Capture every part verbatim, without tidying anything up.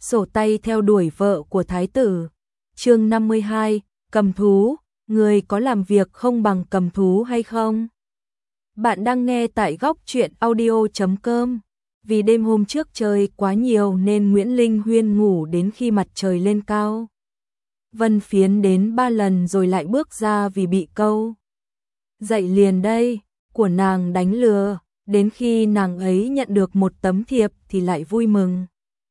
sổ tay theo đuổi vợ của thái tử. Chương năm mươi hai, cầm thú, người có làm việc không bằng cầm thú hay không? Bạn đang nghe tại góc truyện audio chấm com. Vì đêm hôm trước trời quá nhiều nên Nguyễn Linh Huyên ngủ đến khi mặt trời lên cao. Vân Phiến đến ba lần rồi lại bước ra vì bị câu. Dậy liền đây, của nàng đánh lừa, đến khi nàng ấy nhận được một tấm thiệp thì lại vui mừng.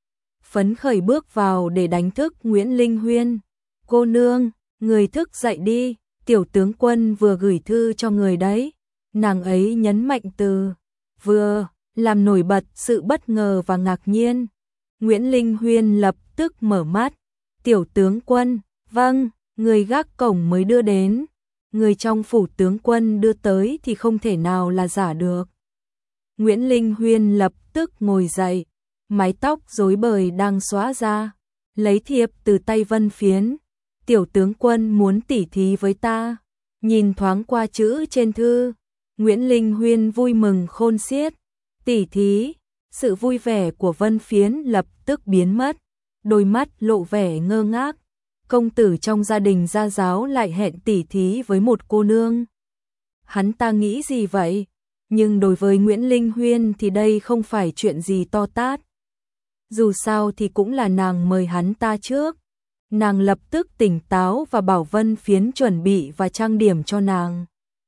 Phấn khởi bước vào để đánh thức Nguyễn Linh Huyên. Cô nương, người thức dậy đi, tiểu tướng quân vừa gửi thư cho người đấy. Nàng ấy nhấn mạnh từ vừa, làm nổi bật sự bất ngờ và ngạc nhiên. Nguyễn Linh Huyên lập tức mở mắt. Tiểu tướng quân, vâng, người gác cổng mới đưa đến. Người trong phủ tướng quân đưa tới thì không thể nào là giả được. Nguyễn Linh Huyên lập tức ngồi dậy, mái tóc rối bời đang xõa ra, lấy thiệp từ tay Vân Phiến. Tiểu tướng quân muốn tỉ thí với ta. Nhìn thoáng qua chữ trên thư, Nguyễn Linh Huyên vui mừng khôn xiết. Tỉ thí, sự vui vẻ của Vân Phiến lập tức biến mất, đôi mắt lộ vẻ ngơ ngác. Công tử trong gia đình gia giáo lại hẹn tỉ thí với một cô nương. Hắn ta nghĩ gì vậy? Nhưng đối với Nguyễn Linh Huyên thì đây không phải chuyện gì to tát. Dù sao thì cũng là nàng mời hắn ta trước. Nàng lập tức tỉnh táo và bảo Vân Phiến chuẩn bị và trang điểm cho nàng.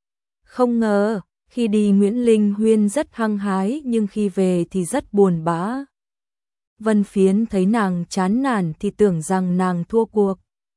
Không ngờ, khi đi Nguyễn Linh Huyên rất hăng hái nhưng khi về thì rất buồn bã. Vân Phiến thấy nàng chán nản thì tưởng rằng nàng thua cuộc.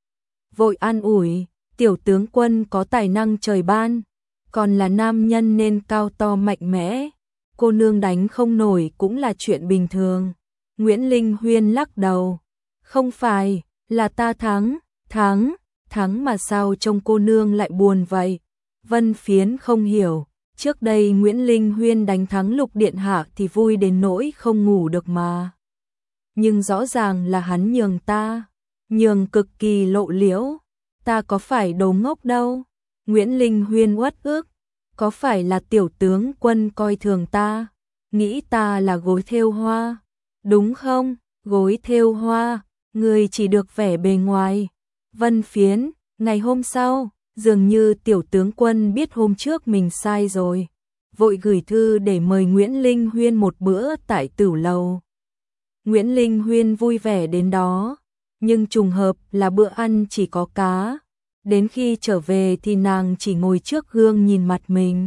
Vội an ủi, tiểu tướng quân có tài năng trời ban, còn là nam nhân nên cao to mạnh mẽ. Cô nương đánh không nổi cũng là chuyện bình thường. Nguyễn Linh Huyên lắc đầu, không phải, là ta thắng, thắng, thắng mà sao trông cô nương lại buồn vậy? Vân Phiến không hiểu, trước đây Nguyễn Linh Huyên đánh thắng Lục Điện Hạ thì vui đến nỗi không ngủ được mà. Nhưng rõ ràng là hắn nhường ta, nhường cực kỳ lộ liễu, ta có phải đồ ngốc đâu. Nguyễn Linh Huyên uất ức, có phải là tiểu tướng quân coi thường ta, nghĩ ta là gối thêu hoa, đúng không? Gối thêu hoa, người chỉ được vẻ bề ngoài. Vân Phiến, ngày hôm sau, dường như tiểu tướng quân biết hôm trước mình sai rồi, vội gửi thư để mời Nguyễn Linh Huyên một bữa tại Tửu Lầu. Nguyễn Linh Huyên vui vẻ đến đó, nhưng trùng hợp là bữa ăn chỉ có cá. Đến khi trở về thì nàng chỉ ngồi trước gương nhìn mặt mình.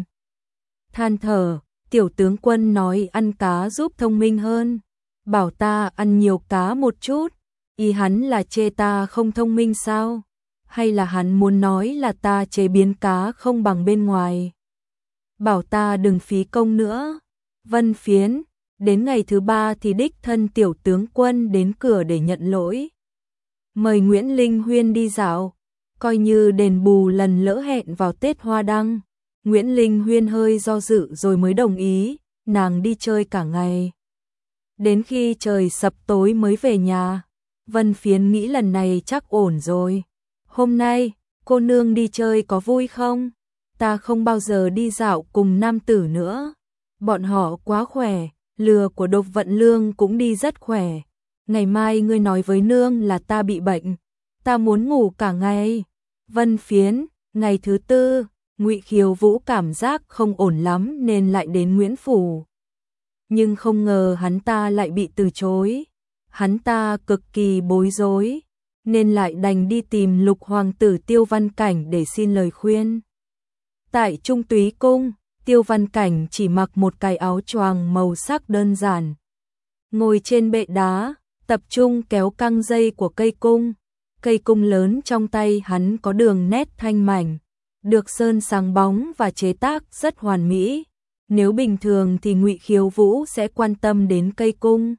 Than thở, tiểu tướng quân nói ăn cá giúp thông minh hơn, bảo ta ăn nhiều cá một chút. Ý hắn là chê ta không thông minh sao? Hay là hắn muốn nói là ta chế biến cá không bằng bên ngoài? Bảo ta đừng phí công nữa. Vân Phiến, đến ngày thứ ba thì đích thân tiểu tướng quân đến cửa để nhận lỗi. Mời Nguyễn Linh Huyên đi dạo, coi như đền bù lần lỡ hẹn vào Tết Hoa Đăng. Nguyễn Linh Huyên hơi do dự rồi mới đồng ý, nàng đi chơi cả ngày. Đến khi trời sập tối mới về nhà. Vân Phiến nghĩ lần này chắc ổn rồi. Hôm nay, cô nương đi chơi có vui không? Ta không bao giờ đi dạo cùng nam tử nữa. Bọn họ quá khỏe, lừa của Độc Vận Lương cũng đi rất khỏe. Ngày mai ngươi nói với nương là ta bị bệnh, ta muốn ngủ cả ngày. Vân Phiến, ngày thứ tư, Ngụy Khiếu Vũ cảm giác không ổn lắm nên lại đến Nguyễn Phủ. Nhưng không ngờ hắn ta lại bị từ chối. Hắn ta cực kỳ bối rối, nên lại đành đi tìm Lục hoàng tử Tiêu Văn Cảnh để xin lời khuyên. Tại Trung Túy Cung, Tiêu Văn Cảnh chỉ mặc một cái áo choàng màu sắc đơn giản, ngồi trên bệ đá, tập trung kéo căng dây của cây cung. Cây cung lớn trong tay hắn có đường nét thanh mảnh, được sơn sáng bóng và chế tác rất hoàn mỹ. Nếu bình thường thì Ngụy Khiếu Vũ sẽ quan tâm đến cây cung.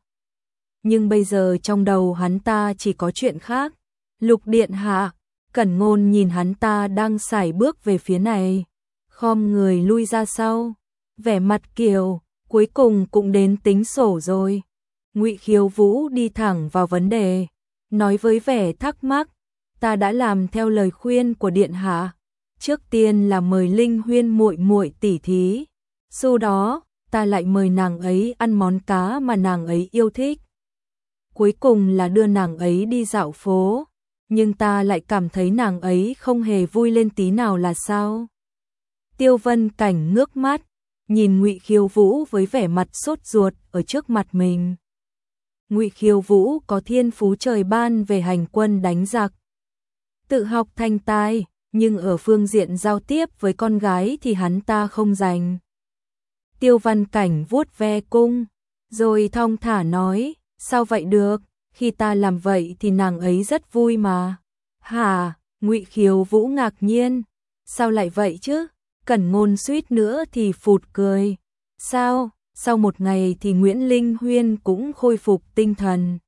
Nhưng bây giờ trong đầu hắn ta chỉ có chuyện khác. Lục Điện Hạ, Cẩn Ngôn nhìn hắn ta đang sải bước về phía này, khom người lui ra sau, vẻ mặt kiều, cuối cùng cũng đến tính sổ rồi. Ngụy Khiếu Vũ đi thẳng vào vấn đề, nói với vẻ thắc mắc, ta đã làm theo lời khuyên của điện hạ, trước tiên là mời Linh Huyên muội muội tỉ thí, sau đó ta lại mời nàng ấy ăn món cá mà nàng ấy yêu thích. cuối cùng là đưa nàng ấy đi dạo phố, nhưng ta lại cảm thấy nàng ấy không hề vui lên tí nào là sao? Tiêu Vân Cảnh ngước mắt, nhìn Ngụy Khiêu Vũ với vẻ mặt sốt ruột ở trước mặt mình. Ngụy Khiêu Vũ có thiên phú trời ban về hành quân đánh giặc, tự học thành tài, nhưng ở phương diện giao tiếp với con gái thì hắn ta không rành. Tiêu Văn Cảnh vuốt ve cung, rồi thong thả nói, sao vậy được, khi ta làm vậy thì nàng ấy rất vui mà. Hả? Ngụy Khiêu Vũ ngạc nhiên, sao lại vậy chứ? Cẩn Ngôn suýt nữa thì phụt cười. Sao? Sau một ngày thì Nguyễn Linh Huyên cũng khôi phục tinh thần.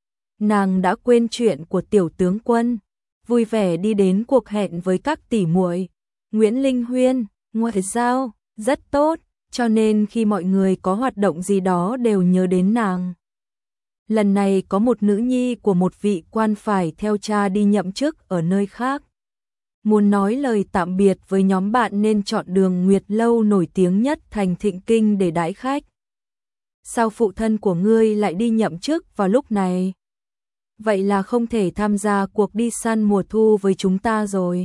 Nàng đã quên chuyện của tiểu tướng quân, vui vẻ đi đến cuộc hẹn với các tỷ muội. Nguyễn Linh Huyên, ngoại giao, rất tốt, cho nên khi mọi người có hoạt động gì đó đều nhớ đến nàng. Lần này có một nữ nhi của một vị quan phải theo cha đi nhậm chức ở nơi khác. Muốn nói lời tạm biệt với nhóm bạn nên chọn đường Nguyệt Lâu nổi tiếng nhất thành Thịnh Kinh để đãi khách. Sao phụ thân của ngươi lại đi nhậm chức vào lúc này? Vậy là không thể tham gia cuộc đi săn mùa thu với chúng ta rồi.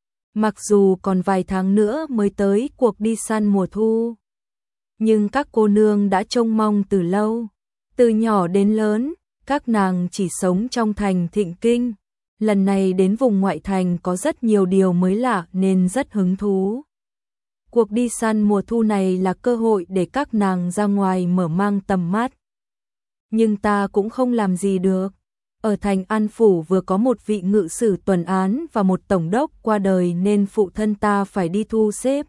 Mặc dù còn vài tháng nữa mới tới cuộc đi săn mùa thu, nhưng các cô nương đã trông mong từ lâu. Từ nhỏ đến lớn, các nàng chỉ sống trong thành Thịnh Kinh. Lần này đến vùng ngoại thành có rất nhiều điều mới lạ nên rất hứng thú. Cuộc đi săn mùa thu này là cơ hội để các nàng ra ngoài mở mang tầm mắt. Nhưng ta cũng không làm gì được. Ở thành An Phủ vừa có một vị ngự sử tuần án và một tổng đốc qua đời nên phụ thân ta phải đi thu xếp.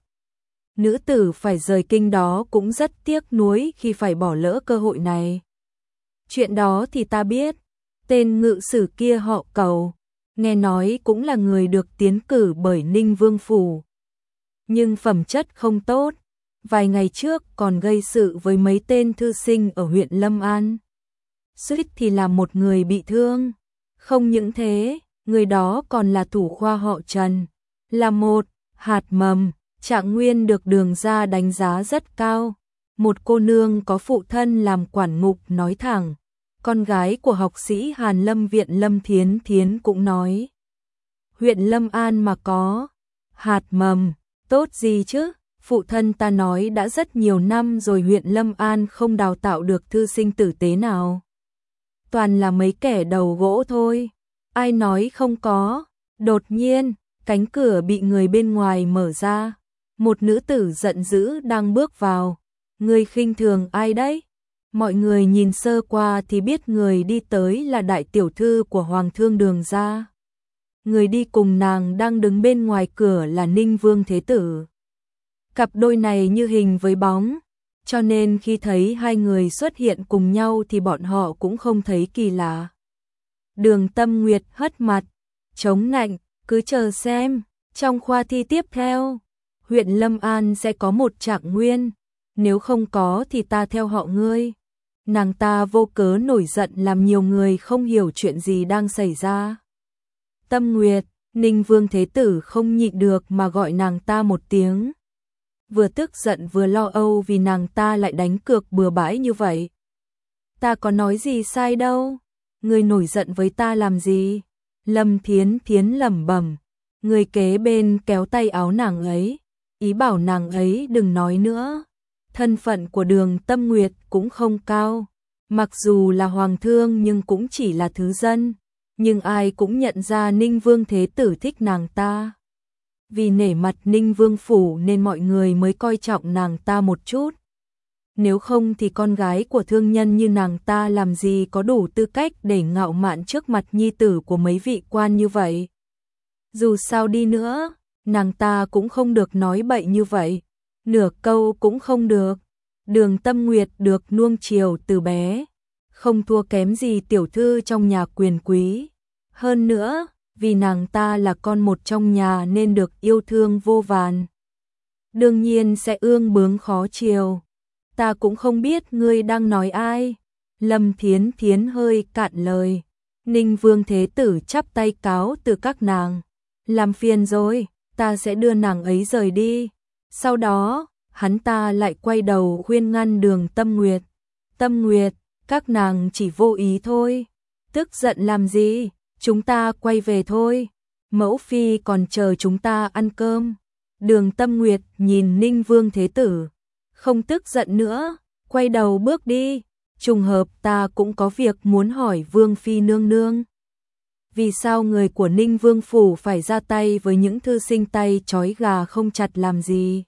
Nữ tử phải rời kinh đó cũng rất tiếc nuối khi phải bỏ lỡ cơ hội này. Chuyện đó thì ta biết. Tên ngự sử kia họ Cầu, nghe nói cũng là người được tiến cử bởi Ninh Vương Phủ. Nhưng phẩm chất không tốt, vài ngày trước còn gây sự với mấy tên thư sinh ở huyện Lâm An. Suýt thì làm một người bị thương. Không những thế, người đó còn là thủ khoa họ Trần, là một hạt mầm, trạng nguyên được Đường gia đánh giá rất cao. Một cô nương có phụ thân làm quản ngục nói thẳng. Con gái của học sĩ Hàn Lâm viện Lâm Thiến Thiến cũng nói. Huyện Lâm An mà có hạt mầm, tốt gì chứ? Phụ thân ta nói đã rất nhiều năm rồi huyện Lâm An không đào tạo được thư sinh tử tế nào. Toàn là mấy kẻ đầu gỗ thôi. Ai nói không có? Đột nhiên, cánh cửa bị người bên ngoài mở ra. Một nữ tử giận dữ đang bước vào. Người khinh thường ai đấy? Mọi người nhìn sơ qua thì biết người đi tới là đại tiểu thư của Hoàng thương Đường gia. Người đi cùng nàng đang đứng bên ngoài cửa là Ninh Vương Thế Tử. Cặp đôi này như hình với bóng, cho nên khi thấy hai người xuất hiện cùng nhau thì bọn họ cũng không thấy kỳ lạ. Đường Tâm Nguyệt hất mặt, chống nạnh, cứ chờ xem, trong khoa thi tiếp theo, huyện Lâm An sẽ có một trạng nguyên, nếu không có thì ta theo họ ngươi. Nàng ta vô cớ nổi giận làm nhiều người không hiểu chuyện gì đang xảy ra. Tâm Nguyệt, Ninh Vương Thế Tử không nhịn được mà gọi nàng ta một tiếng. Vừa tức giận vừa lo âu vì nàng ta lại đánh cược bừa bãi như vậy. Ta có nói gì sai đâu, ngươi nổi giận với ta làm gì? Lâm Thiến Thiến lẩm bẩm, người kế bên kéo tay áo nàng ấy, ý bảo nàng ấy đừng nói nữa. Thân phận của Đường Tâm Nguyệt cũng không cao, mặc dù là hoàng thương nhưng cũng chỉ là thứ dân, nhưng ai cũng nhận ra Ninh Vương Thế Tử thích nàng ta. Vì nể mặt Ninh Vương Phủ nên mọi người mới coi trọng nàng ta một chút. Nếu không thì con gái của thương nhân như nàng ta làm gì có đủ tư cách để ngạo mạn trước mặt nhi tử của mấy vị quan như vậy. Dù sao đi nữa, nàng ta cũng không được nói bậy như vậy. Nửa câu cũng không được. Đường Tâm Nguyệt được nuông chiều từ bé, không thua kém gì tiểu thư trong nhà quyền quý. Hơn nữa, vì nàng ta là con một trong nhà nên được yêu thương vô vàn. Đương nhiên sẽ ương bướng khó chiều. Ta cũng không biết ngươi đang nói ai. Lâm Thiến Thiến hơi cạn lời. Ninh Vương Thế Tử chắp tay cáo từ các nàng. Làm phiền rồi, ta sẽ đưa nàng ấy rời đi. Sau đó, hắn ta lại quay đầu khuyên ngăn Đường Tâm Nguyệt. Tâm Nguyệt, các nàng chỉ vô ý thôi. Tức giận làm gì, chúng ta quay về thôi, mẫu phi còn chờ chúng ta ăn cơm. Đường Tâm Nguyệt nhìn Ninh Vương Thế Tử, không tức giận nữa, quay đầu bước đi. Trùng hợp ta cũng có việc muốn hỏi Vương Phi nương nương. Vì sao người của Ninh Vương Phủ phải ra tay với những thư sinh tay trói gà không chặt làm gì?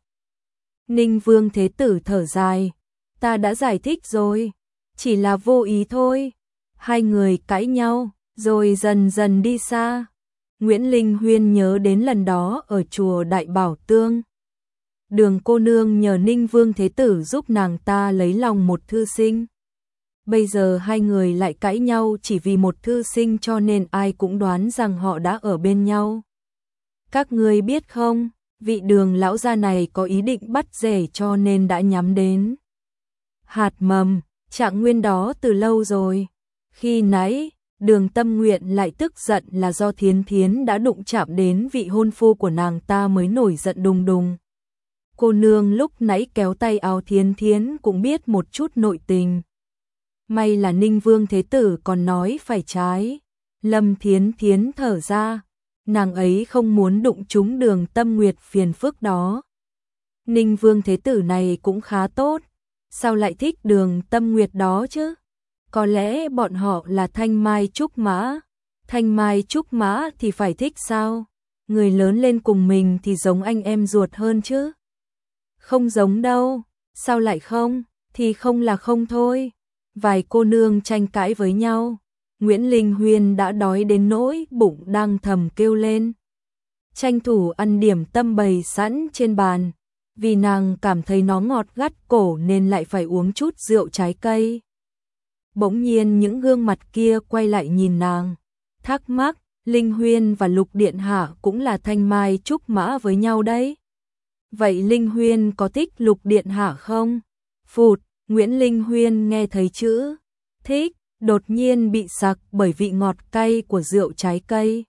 Ninh Vương Thế Tử thở dài, ta đã giải thích rồi, chỉ là vô ý thôi. Hai người cãi nhau, rồi dần dần đi xa. Nguyễn Linh Huyên nhớ đến lần đó ở chùa Đại Bảo Tương. Đường cô nương nhờ Ninh Vương Thế Tử giúp nàng ta lấy lòng một thư sinh. Bây giờ hai người lại cãi nhau chỉ vì một thư sinh, cho nên ai cũng đoán rằng họ đã ở bên nhau. Các ngươi biết không, vị Đường lão gia này có ý định bắt rể, cho nên đã nhắm đến hạt mầm, Trạng Nguyên đó từ lâu rồi. Khi nãy, Đường Tâm Nguyện lại tức giận là do Thiến Thiến đã đụng chạm đến vị hôn phu của nàng ta mới nổi giận đùng đùng. Cô nương lúc nãy kéo tay áo Thiến Thiến cũng biết một chút nội tình. May là Ninh Vương Thế Tử còn nói phải trái. Lâm Thiến Thiến thở ra, nàng ấy không muốn đụng trúng Đường Tâm Nguyệt phiền phức đó. Ninh Vương Thế Tử này cũng khá tốt, sao lại thích Đường Tâm Nguyệt đó chứ? Có lẽ bọn họ là thanh mai trúc mã. Thanh mai trúc mã thì phải thích sao? Người lớn lên cùng mình thì giống anh em ruột hơn chứ? Không giống đâu, sao lại không? Thì không là không thôi. Vài cô nương tranh cãi với nhau. Nguyễn Linh Huyên đã đói đến nỗi bụng đang thầm kêu lên. Tranh thủ ăn điểm tâm bày sẵn trên bàn. Vì nàng cảm thấy nó ngọt gắt cổ nên lại phải uống chút rượu trái cây. Bỗng nhiên những gương mặt kia quay lại nhìn nàng, thắc mắc, Linh Huyên và Lục Điện Hạ cũng là thanh mai trúc mã với nhau đấy. Vậy Linh Huyên có thích Lục Điện Hạ không? Phụt, Nguyễn Linh Huyên nghe thấy chữ thích, đột nhiên bị sặc bởi vị ngọt cay của rượu trái cây.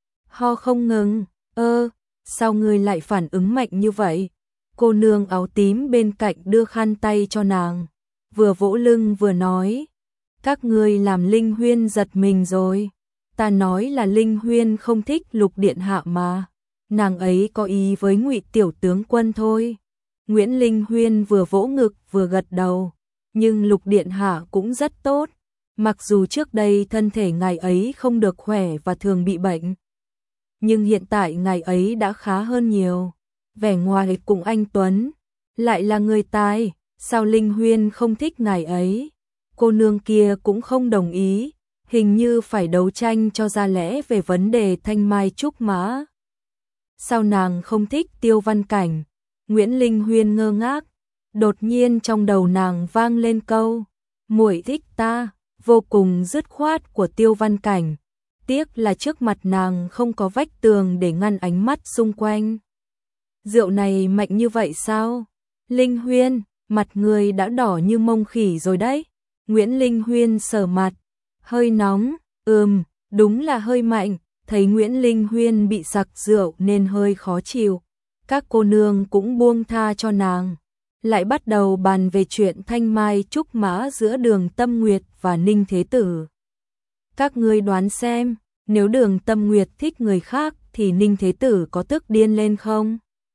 Ho không ngừng, ơ, sao ngươi lại phản ứng mạnh như vậy? Cô nương áo tím bên cạnh đưa khăn tay cho nàng, vừa vỗ lưng vừa nói. Các ngươi làm Linh Huyên giật mình rồi. Ta nói là Linh Huyên không thích Lục Điện Hạ mà. Nàng ấy có ý với Ngụy tiểu tướng quân thôi. Nguyễn Linh Huyên vừa vỗ ngực vừa gật đầu. Nhưng Lục Điện Hạ cũng rất tốt. Mặc dù trước đây thân thể ngài ấy không được khỏe và thường bị bệnh. Nhưng hiện tại ngài ấy đã khá hơn nhiều. Vẻ ngoài cùng anh Tuấn. Lại là người tài. Sao Linh Huyên không thích ngài ấy? Cô nương kia cũng không đồng ý, hình như phải đấu tranh cho ra lẽ về vấn đề thanh mai trúc mã. Sao nàng không thích Tiêu Văn Cảnh? Nguyễn Linh Huyên ngơ ngác, đột nhiên trong đầu nàng vang lên câu, muội thích ta, vô cùng dứt khoát của Tiêu Văn Cảnh. Tiếc là trước mặt nàng không có vách tường để ngăn ánh mắt xung quanh. Rượu này mạnh như vậy sao? Linh Huyên, mặt người đã đỏ như mông khỉ rồi đấy. Nguyễn Linh Huyên sờ mặt, hơi nóng, ừm, đúng là hơi mạnh, thấy Nguyễn Linh Huyên bị sặc rượu nên hơi khó chịu. Các cô nương cũng buông tha cho nàng, lại bắt đầu bàn về chuyện thanh mai trúc mã giữa Đường Tâm Nguyệt và Ninh Thế Tử. Các ngươi đoán xem, nếu Đường Tâm Nguyệt thích người khác thì Ninh Thế Tử có tức điên lên không?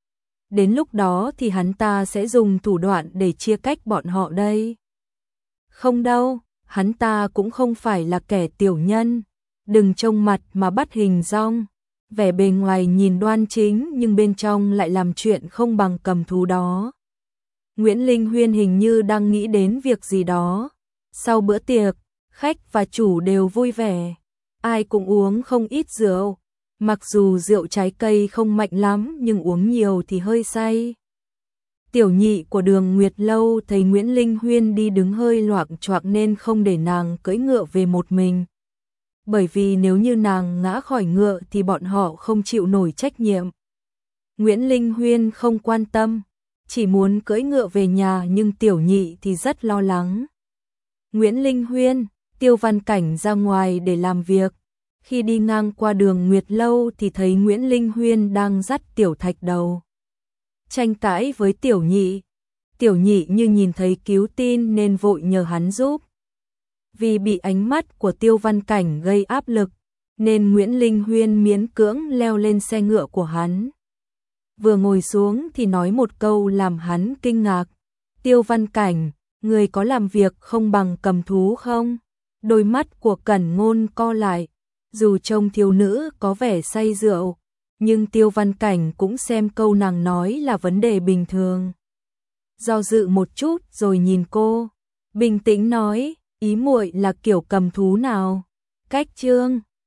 Đến lúc đó thì hắn ta sẽ dùng thủ đoạn để chia cách bọn họ đây. Không đâu, hắn ta cũng không phải là kẻ tiểu nhân, đừng trông mặt mà bắt hình dong, vẻ bề ngoài nhìn đoan chính nhưng bên trong lại làm chuyện không bằng cầm thú đó. Nguyễn Linh Huyên hình như đang nghĩ đến việc gì đó. Sau bữa tiệc, khách và chủ đều vui vẻ, ai cũng uống không ít rượu, mặc dù rượu trái cây không mạnh lắm nhưng uống nhiều thì hơi say. Tiểu nhị của Đường Nguyệt Lâu thấy Nguyễn Linh Huyên đi đứng hơi loạng choạng nên không để nàng cưỡi ngựa về một mình. Bởi vì nếu như nàng ngã khỏi ngựa thì bọn họ không chịu nổi trách nhiệm. Nguyễn Linh Huyên không quan tâm, chỉ muốn cưỡi ngựa về nhà, nhưng tiểu nhị thì rất lo lắng. Nguyễn Linh Huyên, Tiêu Văn Cảnh ra ngoài để làm việc. Khi đi ngang qua Đường Nguyệt Lâu thì thấy Nguyễn Linh Huyên đang dắt Tiểu Thạch Đầu tranh cãi với tiểu nhị. Tiểu nhị như nhìn thấy cứu tin nên vội nhờ hắn giúp. Vì bị ánh mắt của Tiêu Văn Cảnh gây áp lực, nên Nguyễn Linh Huyên miễn cưỡng leo lên xe ngựa của hắn. Vừa ngồi xuống thì nói một câu làm hắn kinh ngạc. Tiêu Văn Cảnh, người có làm việc không bằng cầm thú không? Đôi mắt của Cẩn Ngôn co lại, dù trông thiếu nữ có vẻ say rượu, nhưng Tiêu Văn Cảnh cũng xem câu nàng nói là vấn đề bình thường. Do dự một chút rồi nhìn cô, bình tĩnh nói, ý muội là kiểu cầm thú nào? Cách Trương